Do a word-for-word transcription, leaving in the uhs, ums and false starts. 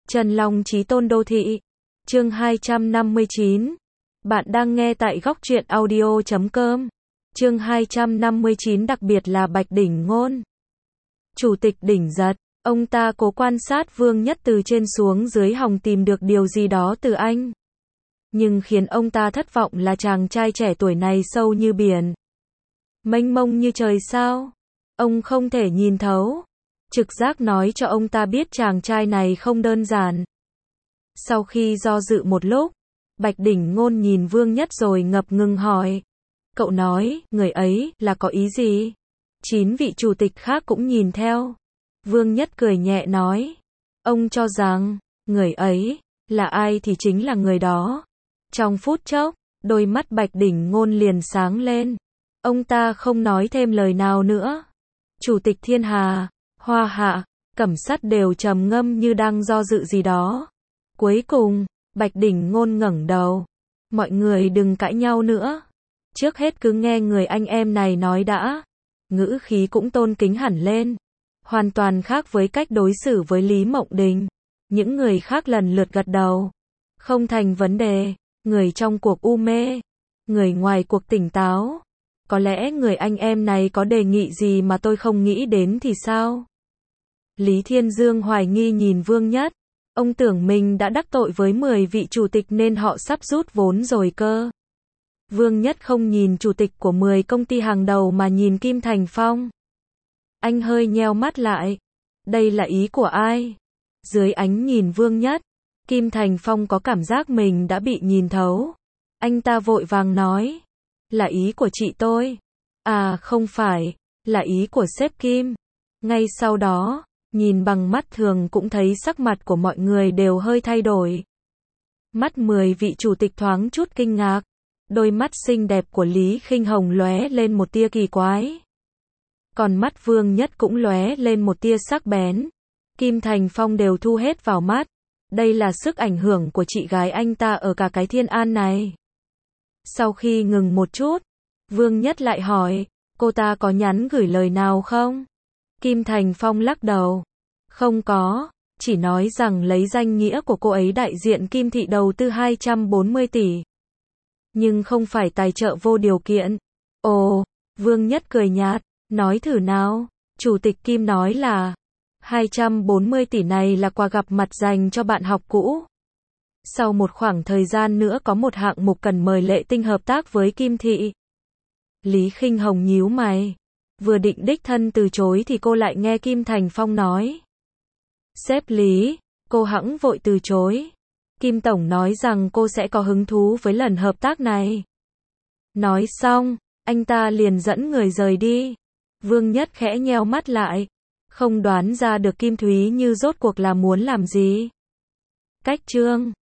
Trần Long Chí Tôn Đô Thị. Chương hai trăm năm mươi chín. Bạn đang nghe tại góc truyện audio chấm com. Chương hai trăm năm mươi chín, đặc biệt là Bạch Đỉnh Ngôn. Chủ tịch Đỉnh giật, ông ta cố quan sát Vương Nhất từ trên xuống dưới hòng tìm được điều gì đó từ anh. Nhưng khiến ông ta thất vọng là chàng trai trẻ tuổi này sâu như biển, mênh mông như trời sao. Ông không thể nhìn thấu. Trực giác nói cho ông ta biết chàng trai này không đơn giản. Sau khi do dự một lúc, Bạch Đỉnh Ngôn nhìn Vương Nhất rồi ngập ngừng hỏi. Cậu nói, người ấy, là có ý gì? Chín vị chủ tịch khác cũng nhìn theo. Vương Nhất cười nhẹ nói. Ông cho rằng, người ấy, là ai thì chính là người đó. Trong phút chốc, đôi mắt Bạch Đỉnh Ngôn liền sáng lên. Ông ta không nói thêm lời nào nữa. Chủ tịch Thiên Hà, Hoa Hạ, Cẩm Sắt đều trầm ngâm như đang do dự gì đó. Cuối cùng, Bạch Đỉnh Ngôn ngẩng đầu. Mọi người đừng cãi nhau nữa. Trước hết cứ nghe người anh em này nói đã. Ngữ khí cũng tôn kính hẳn lên. Hoàn toàn khác với cách đối xử với Lý Mộng Đình. Những người khác lần lượt gật đầu. Không thành vấn đề. Người trong cuộc u mê, người ngoài cuộc tỉnh táo. Có lẽ người anh em này có đề nghị gì mà tôi không nghĩ đến thì sao? Lý Thiên Dương hoài nghi nhìn Vương Nhất. Ông tưởng mình đã đắc tội với mười vị chủ tịch nên họ sắp rút vốn rồi cơ. Vương Nhất không nhìn chủ tịch của mười công ty hàng đầu mà nhìn Kim Thành Phong. Anh hơi nheo mắt lại. Đây là ý của ai? Dưới ánh nhìn Vương Nhất, Kim Thành Phong có cảm giác mình đã bị nhìn thấu. Anh ta vội vàng nói. Là ý của chị tôi. À không phải, là ý của sếp Kim. Ngay sau đó, nhìn bằng mắt thường cũng thấy sắc mặt của mọi người đều hơi thay đổi. Mắt mười vị chủ tịch thoáng chút kinh ngạc. Đôi mắt xinh đẹp của Lý Khinh Hồng lóe lên một tia kỳ quái. Còn mắt Vương Nhất cũng lóe lên một tia sắc bén. Kim Thành Phong đều thu hết vào mắt. Đây là sức ảnh hưởng của chị gái anh ta ở cả cái Thiên An này. Sau khi ngừng một chút, Vương Nhất lại hỏi, cô ta có nhắn gửi lời nào không? Kim Thành Phong lắc đầu. Không có, chỉ nói rằng lấy danh nghĩa của cô ấy đại diện Kim Thị đầu tư hai trăm bốn mươi tỷ. Nhưng không phải tài trợ vô điều kiện. Ồ, Vương Nhất cười nhạt, nói thử nào. Chủ tịch Kim nói là hai trăm bốn mươi tỷ này là quà gặp mặt dành cho bạn học cũ. Sau một khoảng thời gian nữa có một hạng mục cần mời Lệ Tinh hợp tác với Kim Thị. Lý Khinh Hồng nhíu mày. Vừa định đích thân từ chối thì cô lại nghe Kim Thành Phong nói. Sếp Lý, cô hẵng vội từ chối. Kim Tổng nói rằng cô sẽ có hứng thú với lần hợp tác này. Nói xong, anh ta liền dẫn người rời đi. Vương Nhất khẽ nheo mắt lại. Không đoán ra được Kim Thúy Như rốt cuộc là muốn làm gì. Cách chương